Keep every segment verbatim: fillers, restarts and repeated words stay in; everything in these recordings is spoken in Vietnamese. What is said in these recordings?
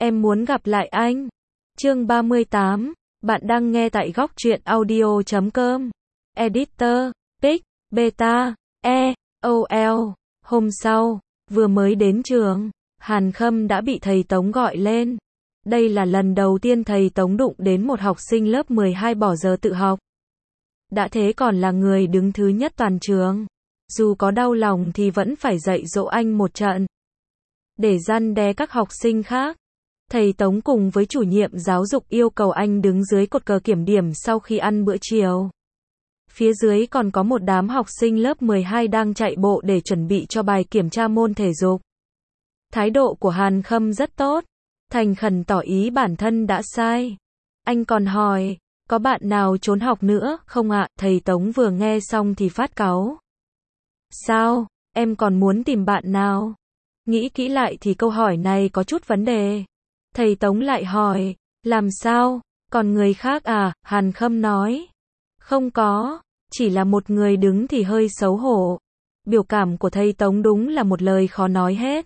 em muốn gặp lại anh. Chương ba mươi tám, bạn đang nghe tại góc truyện audio chấm com. Editor, Pic, Beta, E, O L. Hôm sau, vừa mới đến trường, Hàn Khâm đã bị thầy Tống gọi lên. Đây là lần đầu tiên thầy Tống đụng đến một học sinh lớp mười hai bỏ giờ tự học. Đã thế còn là người đứng thứ nhất toàn trường. Dù có đau lòng thì vẫn phải dạy dỗ anh một trận. Để răn đe các học sinh khác, thầy Tống cùng với chủ nhiệm giáo dục yêu cầu anh đứng dưới cột cờ kiểm điểm sau khi ăn bữa chiều. Phía dưới còn có một đám học sinh lớp mười hai đang chạy bộ để chuẩn bị cho bài kiểm tra môn thể dục. Thái độ của Hàn Khâm rất tốt, thành khẩn tỏ ý bản thân đã sai. Anh còn hỏi, có bạn nào trốn học nữa không ạ? Thầy Tống vừa nghe xong thì phát cáu. Sao, em còn muốn tìm bạn nào? Nghĩ kỹ lại thì câu hỏi này có chút vấn đề. Thầy Tống lại hỏi, làm sao, còn người khác à? Hàn Khâm nói, không có, chỉ là một người đứng thì hơi xấu hổ. Biểu cảm của thầy Tống đúng là một lời khó nói hết.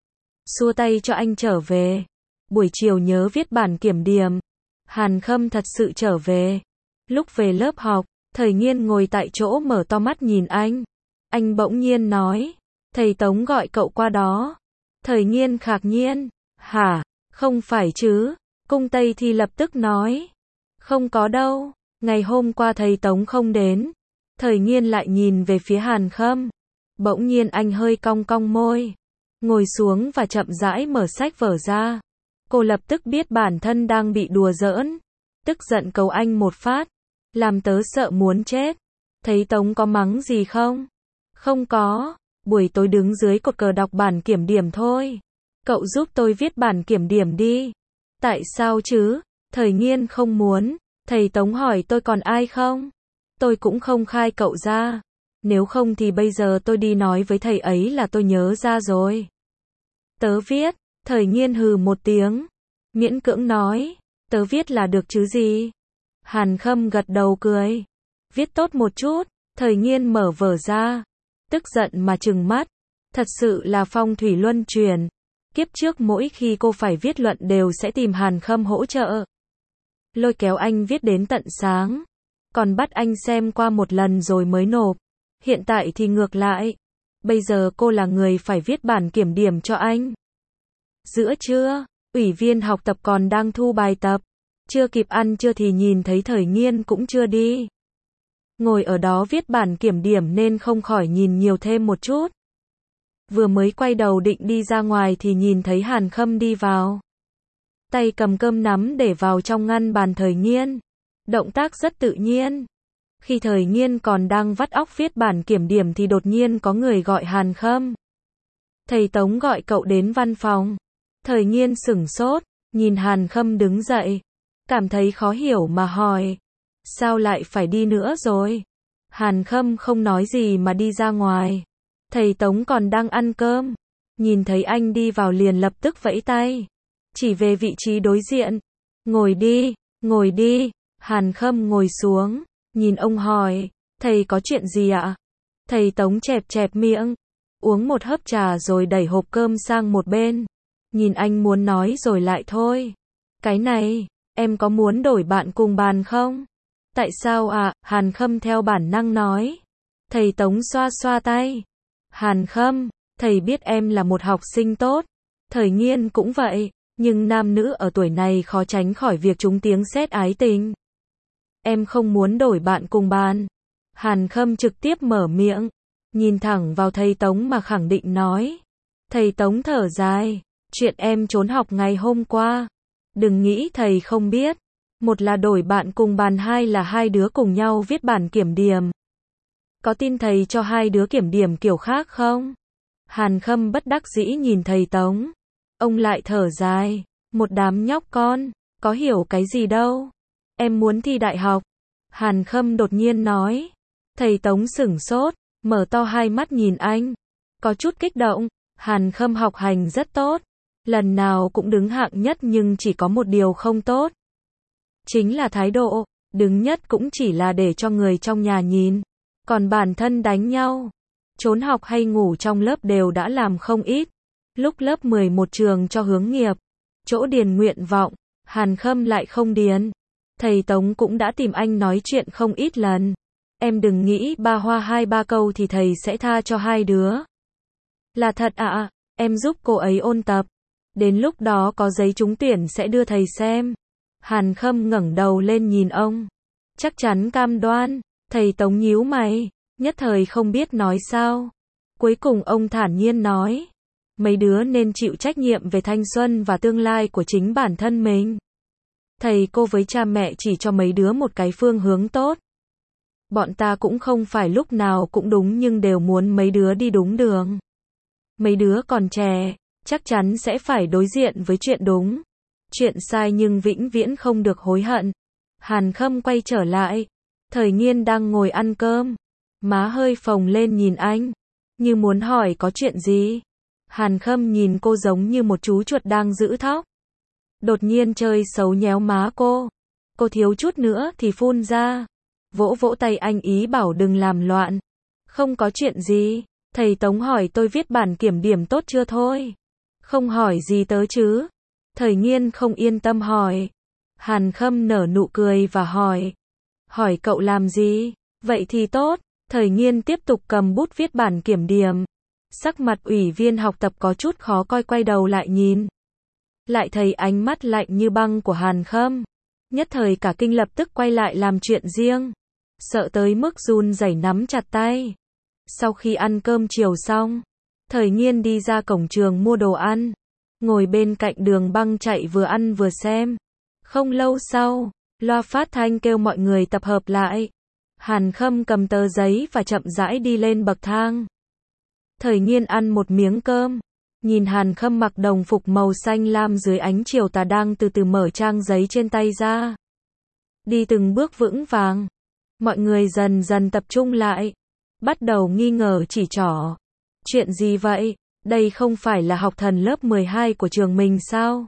Xua tay cho anh trở về. Buổi chiều nhớ viết bản kiểm điểm. Hàn Khâm thật sự trở về. Lúc về lớp học, thầy Nghiên ngồi tại chỗ mở to mắt nhìn anh. Anh bỗng nhiên nói, thầy Tống gọi cậu qua đó. Thầy Nghiên ngạc nhiên, hả, không phải chứ? Cung Tây Thi lập tức nói, không có đâu, ngày hôm qua thầy Tống không đến. Thầy Nghiên lại nhìn về phía Hàn Khâm. Bỗng nhiên anh hơi cong cong môi, ngồi xuống và chậm rãi mở sách vở ra. Cô lập tức biết bản thân đang bị đùa giỡn, tức giận cầu anh một phát, làm tớ sợ muốn chết. Thấy Tống có mắng gì không? Không có, buổi tối đứng dưới cột cờ đọc bản kiểm điểm thôi. Cậu giúp tôi viết bản kiểm điểm đi. Tại sao chứ? Thầy Nghiên không muốn. Thầy Tống hỏi tôi còn ai không? Tôi cũng không khai cậu ra. Nếu không thì bây giờ tôi đi nói với thầy ấy là tôi nhớ ra rồi. Tớ viết. Thầy Nghiên hừ một tiếng, miễn cưỡng nói, tớ viết là được chứ gì. Hàn Khâm gật đầu cười, viết tốt một chút. Thầy Nghiên mở vở ra, tức giận mà trừng mắt, thật sự là phong thủy luân chuyển. Kiếp trước mỗi khi cô phải viết luận đều sẽ tìm Hàn Khâm hỗ trợ, lôi kéo anh viết đến tận sáng, còn bắt anh xem qua một lần rồi mới nộp. Hiện tại thì ngược lại, bây giờ cô là người phải viết bản kiểm điểm cho anh. Giữa trưa, ủy viên học tập còn đang thu bài tập, chưa kịp ăn trưa thì nhìn thấy thầy Nghiên cũng chưa đi. Ngồi ở đó viết bản kiểm điểm nên không khỏi nhìn nhiều thêm một chút. Vừa mới quay đầu định đi ra ngoài thì nhìn thấy Hàn Khâm đi vào. Tay cầm cơm nắm để vào trong ngăn bàn thầy Nghiên. Động tác rất tự nhiên. Khi thầy Nghiên còn đang vắt óc viết bản kiểm điểm thì đột nhiên có người gọi Hàn Khâm. Thầy Tống gọi cậu đến văn phòng. Thầy Nghiên sửng sốt, nhìn Hàn Khâm đứng dậy, cảm thấy khó hiểu mà hỏi, sao lại phải đi nữa rồi? Hàn Khâm không nói gì mà đi ra ngoài. Thầy Tống còn đang ăn cơm, nhìn thấy anh đi vào liền lập tức vẫy tay, chỉ về vị trí đối diện. Ngồi đi, ngồi đi. Hàn Khâm ngồi xuống, nhìn ông hỏi, thầy có chuyện gì ạ? Thầy Tống chẹp chẹp miệng, uống một hớp trà rồi đẩy hộp cơm sang một bên. Nhìn anh muốn nói rồi lại thôi. Cái này, em có muốn đổi bạn cùng bàn không? Tại sao ạ? À? Hàn Khâm theo bản năng nói. Thầy Tống xoa xoa tay. Hàn Khâm, thầy biết em là một học sinh tốt. Thầy Nghiên cũng vậy. Nhưng nam nữ ở tuổi này khó tránh khỏi việc trúng tiếng sét ái tình. Em không muốn đổi bạn cùng bàn. Hàn Khâm trực tiếp mở miệng, nhìn thẳng vào thầy Tống mà khẳng định nói. Thầy Tống thở dài. Chuyện em trốn học ngày hôm qua, đừng nghĩ thầy không biết. Một là đổi bạn cùng bàn, hai là hai đứa cùng nhau viết bản kiểm điểm. Có tin thầy cho hai đứa kiểm điểm kiểu khác không? Hàn Khâm bất đắc dĩ nhìn thầy Tống. Ông lại thở dài. Một đám nhóc con, có hiểu cái gì đâu. Em muốn thi đại học. Hàn Khâm đột nhiên nói. Thầy Tống sửng sốt, mở to hai mắt nhìn anh, có chút kích động. Hàn Khâm học hành rất tốt, lần nào cũng đứng hạng nhất, nhưng chỉ có một điều không tốt. Chính là thái độ, đứng nhất cũng chỉ là để cho người trong nhà nhìn. Còn bản thân đánh nhau, trốn học hay ngủ trong lớp đều đã làm không ít. Lúc lớp mười một trường cho hướng nghiệp, chỗ điền nguyện vọng, Hàn Khâm lại không điền. Thầy Tống cũng đã tìm anh nói chuyện không ít lần. Em đừng nghĩ ba hoa hai ba câu thì thầy sẽ tha cho hai đứa. Là thật ạ, à, em giúp cô ấy ôn tập. Đến lúc đó có giấy trúng tuyển sẽ đưa thầy xem. Hàn Khâm ngẩng đầu lên nhìn ông. Chắc chắn cam đoan. Thầy Tống nhíu mày, nhất thời không biết nói sao. Cuối cùng ông thản nhiên nói. Mấy đứa nên chịu trách nhiệm về thanh xuân và tương lai của chính bản thân mình. Thầy cô với cha mẹ chỉ cho mấy đứa một cái phương hướng tốt. Bọn ta cũng không phải lúc nào cũng đúng nhưng đều muốn mấy đứa đi đúng đường. Mấy đứa còn trẻ, chắc chắn sẽ phải đối diện với chuyện đúng. Chuyện sai nhưng vĩnh viễn không được hối hận. Hàn Khâm quay trở lại. Thời Nghiên đang ngồi ăn cơm. Má hơi phồng lên nhìn anh. Như muốn hỏi có chuyện gì. Hàn Khâm nhìn cô giống như một chú chuột đang giữ thóc. Đột nhiên chơi xấu nhéo má cô. Cô thiếu chút nữa thì phun ra. Vỗ vỗ tay anh ý bảo đừng làm loạn. Không có chuyện gì. Thầy Tống hỏi tôi viết bản kiểm điểm tốt chưa thôi. Không hỏi gì tớ chứ. Thời Nghiên không yên tâm hỏi. Hàn Khâm nở nụ cười và hỏi. Hỏi cậu làm gì? Vậy thì tốt. Thời Nghiên tiếp tục cầm bút viết bản kiểm điểm. Sắc mặt ủy viên học tập có chút khó coi, quay đầu lại nhìn. Lại thấy ánh mắt lạnh như băng của Hàn Khâm. Nhất thời cả kinh, lập tức quay lại làm chuyện riêng. Sợ tới mức run rẩy nắm chặt tay. Sau khi ăn cơm chiều xong, Thời Nghiên đi ra cổng trường mua đồ ăn. Ngồi bên cạnh đường băng chạy vừa ăn vừa xem. Không lâu sau, loa phát thanh kêu mọi người tập hợp lại. Hàn Khâm cầm tờ giấy và chậm rãi đi lên bậc thang. Thời Nghiên ăn một miếng cơm. Nhìn Hàn Khâm mặc đồng phục màu xanh lam dưới ánh chiều tà đang từ từ mở trang giấy trên tay ra. Đi từng bước vững vàng. Mọi người dần dần tập trung lại. Bắt đầu nghi ngờ chỉ trỏ. Chuyện gì vậy? Đây không phải là học thần lớp mười hai của trường mình sao?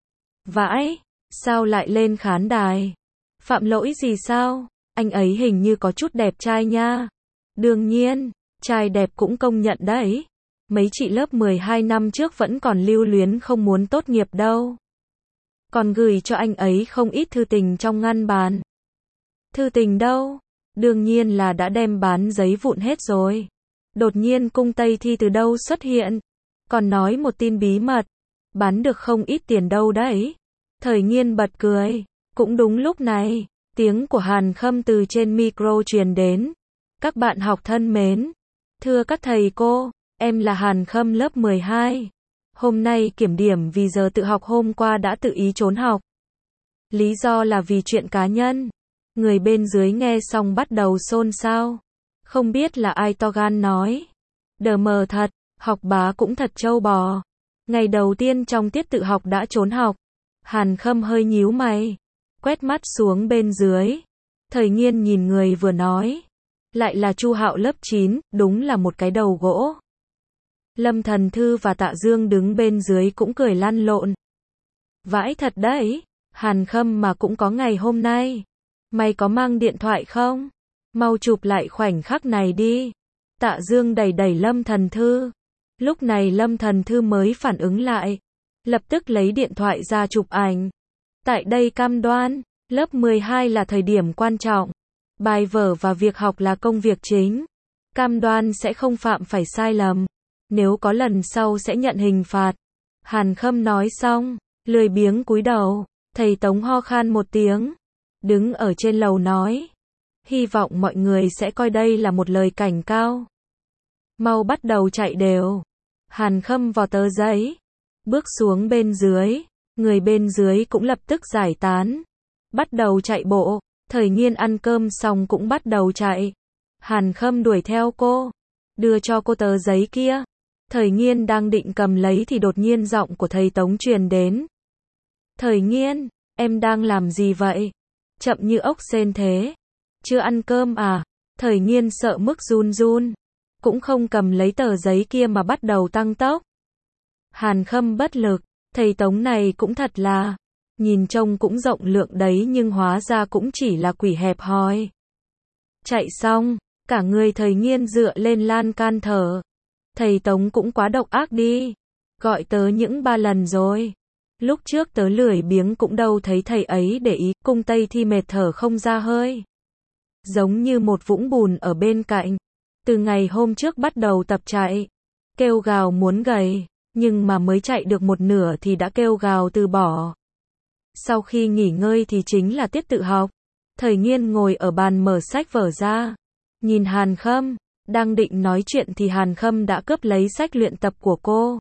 Vãi, sao lại lên khán đài? Phạm lỗi gì sao? Anh ấy hình như có chút đẹp trai nha. Đương nhiên, trai đẹp cũng công nhận đấy. Mấy chị lớp mười hai năm trước vẫn còn lưu luyến không muốn tốt nghiệp đâu. Còn gửi cho anh ấy không ít thư tình trong ngăn bàn. Thư tình đâu? Đương nhiên là đã đem bán giấy vụn hết rồi. Đột nhiên cung Tây Thi từ đâu xuất hiện. Còn nói một tin bí mật. Bán được không ít tiền đâu đấy. Thời Nghiên bật cười. Cũng đúng lúc này, tiếng của Hàn Khâm từ trên micro truyền đến. Các bạn học thân mến. Thưa các thầy cô, em là Hàn Khâm lớp mười hai. Hôm nay kiểm điểm vì giờ tự học, hôm qua đã tự ý trốn học. Lý do là vì chuyện cá nhân. Người bên dưới nghe xong bắt đầu xôn xao. Không biết là ai to gan nói. Đờ mờ thật, học bá cũng thật trâu bò. Ngày đầu tiên trong tiết tự học đã trốn học. Hàn Khâm hơi nhíu mày. Quét mắt xuống bên dưới. Thời Nghiên nhìn người vừa nói. Lại là Chu Hạo lớp chín, đúng là một cái đầu gỗ. Lâm Thần Thư và Tạ Dương đứng bên dưới cũng cười lăn lộn. Vãi thật đấy, Hàn Khâm mà cũng có ngày hôm nay. Mày có mang điện thoại không? Mau chụp lại khoảnh khắc này đi. Tạ Dương đẩy đẩy Lâm Thần Thư. Lúc này Lâm Thần Thư mới phản ứng lại. Lập tức lấy điện thoại ra chụp ảnh. Tại đây cam đoan, lớp mười hai là thời điểm quan trọng. Bài vở và việc học là công việc chính. Cam đoan sẽ không phạm phải sai lầm. Nếu có lần sau sẽ nhận hình phạt. Hàn Khâm nói xong, lười biếng cúi đầu. Thầy Tống ho khan một tiếng. Đứng ở trên lầu nói. Hy vọng mọi người sẽ coi đây là một lời cảnh cáo. Mau bắt đầu chạy đều. Hàn Khâm vò tờ giấy. Bước xuống bên dưới. Người bên dưới cũng lập tức giải tán. Bắt đầu chạy bộ. Thời Nghiên ăn cơm xong cũng bắt đầu chạy. Hàn Khâm đuổi theo cô. Đưa cho cô tờ giấy kia. Thời Nghiên đang định cầm lấy thì đột nhiên giọng của thầy Tống truyền đến. Thời Nghiên, em đang làm gì vậy? Chậm như ốc sên thế. Chưa ăn cơm à? Thời Nghiên sợ mức run run. Cũng không cầm lấy tờ giấy kia mà bắt đầu tăng tốc. Hàn Khâm bất lực. Thầy Tống này cũng thật là. Nhìn trông cũng rộng lượng đấy nhưng hóa ra cũng chỉ là quỷ hẹp hòi. Chạy xong, cả người Thời Nghiên dựa lên lan can thở. Thầy Tống cũng quá độc ác đi. Gọi tớ những ba lần rồi. Lúc trước tớ lười biếng cũng đâu thấy thầy ấy để ý, cung Tây Thi mệt thở không ra hơi. Giống như một vũng bùn ở bên cạnh. Từ ngày hôm trước bắt đầu tập chạy, kêu gào muốn gầy, nhưng mà mới chạy được một nửa thì đã kêu gào từ bỏ. Sau khi nghỉ ngơi thì chính là tiết tự học. Thời Nghiên ngồi ở bàn mở sách vở ra, nhìn Hàn Khâm, đang định nói chuyện thì Hàn Khâm đã cướp lấy sách luyện tập của cô.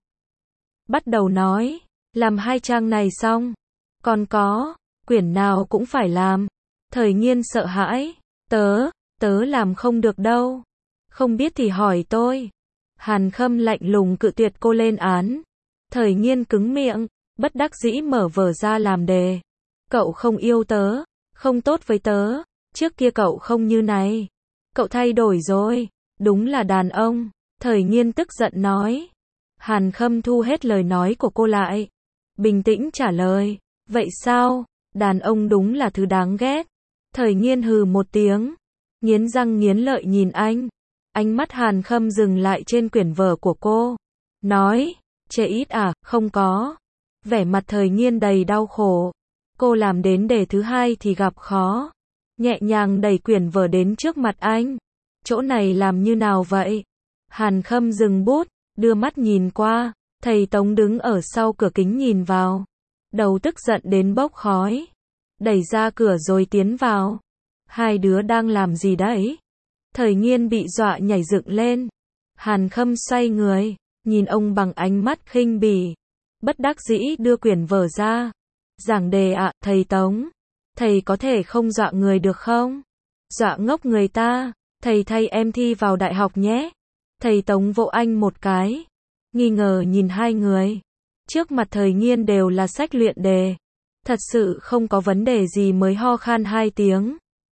Bắt đầu nói, làm hai trang này xong, còn có, quyển nào cũng phải làm. Thời Nghiên sợ hãi, tớ, tớ làm không được đâu. Không biết thì hỏi tôi. Hàn Khâm lạnh lùng cự tuyệt cô lên án. Thời Nghiên cứng miệng, bất đắc dĩ mở vở ra làm đề. Cậu không yêu tớ, không tốt với tớ, trước kia cậu không như này. Cậu thay đổi rồi, đúng là đàn ông. Thời Nghiên tức giận nói. Hàn Khâm thu hết lời nói của cô lại. Bình tĩnh trả lời, vậy sao, đàn ông đúng là thứ đáng ghét. Thời Nghiên hừ một tiếng, nghiến răng nghiến lợi nhìn anh. Ánh mắt Hàn Khâm dừng lại trên quyển vở của cô. Nói, chê ít à, không có. Vẻ mặt Thời Nghiên đầy đau khổ. Cô làm đến đề thứ hai thì gặp khó. Nhẹ nhàng đẩy quyển vở đến trước mặt anh. Chỗ này làm như nào vậy? Hàn Khâm dừng bút, đưa mắt nhìn qua. Thầy Tống đứng ở sau cửa kính nhìn vào. Đầu tức giận đến bốc khói. Đẩy ra cửa rồi tiến vào. Hai đứa đang làm gì đấy? Thời Nghiên bị dọa nhảy dựng lên. Hàn Khâm xoay người, nhìn ông bằng ánh mắt khinh bỉ. Bất đắc dĩ đưa quyển vở ra. Giảng đề ạ, thầy Tống. Thầy có thể không dọa người được không? Dọa ngốc người ta. Thầy thay em thi vào đại học nhé. Thầy Tống vỗ anh một cái. Nghi ngờ nhìn hai người. Trước mặt Thời Nghiên đều là sách luyện đề. Thật sự không có vấn đề gì mới ho khan hai tiếng.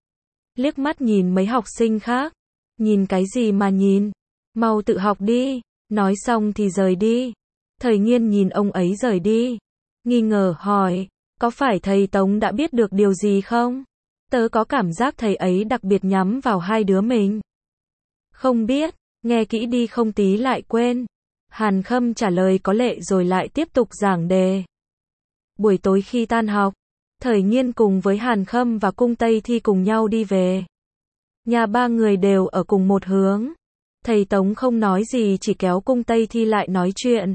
Liếc mắt nhìn mấy học sinh khác. Nhìn cái gì mà nhìn? Mau tự học đi. Nói xong thì rời đi. Thời Nghiên nhìn ông ấy rời đi. Nghi ngờ hỏi, có phải thầy Tống đã biết được điều gì không? Tớ có cảm giác thầy ấy đặc biệt nhắm vào hai đứa mình. Không biết, nghe kỹ đi không tí lại quên. Hàn Khâm trả lời có lệ rồi lại tiếp tục giảng đề. Buổi tối khi tan học, Thời Nghiên cùng với Hàn Khâm và cung Tây Thi cùng nhau đi về. Nhà ba người đều ở cùng một hướng. Thầy Tống không nói gì chỉ kéo cung Tây Thi lại nói chuyện.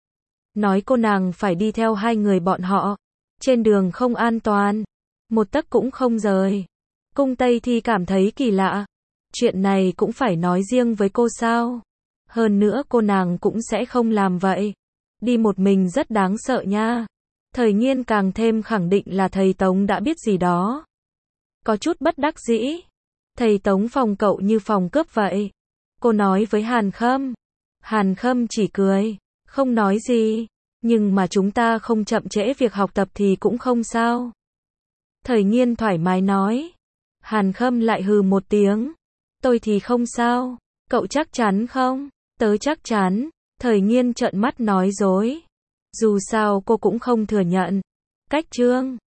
Nói cô nàng phải đi theo hai người bọn họ. Trên đường không an toàn. Một tấc cũng không rời. Cung Tây Thi cảm thấy kỳ lạ. Chuyện này cũng phải nói riêng với cô sao? Hơn nữa cô nàng cũng sẽ không làm vậy. Đi một mình rất đáng sợ nha. Thời Nghiên càng thêm khẳng định là thầy Tống đã biết gì đó. Có chút bất đắc dĩ. Thầy Tống phòng cậu như phòng cướp vậy. Cô nói với Hàn Khâm. Hàn Khâm chỉ cười, không nói gì. Nhưng mà chúng ta không chậm trễ việc học tập thì cũng không sao. Thời Nghiên thoải mái nói. Hàn Khâm lại hừ một tiếng. Tôi thì không sao. Cậu chắc chắn không? Tớ chắc chắn. Thời Nghiên trợn mắt nói dối. Dù sao cô cũng không thừa nhận. Cách chương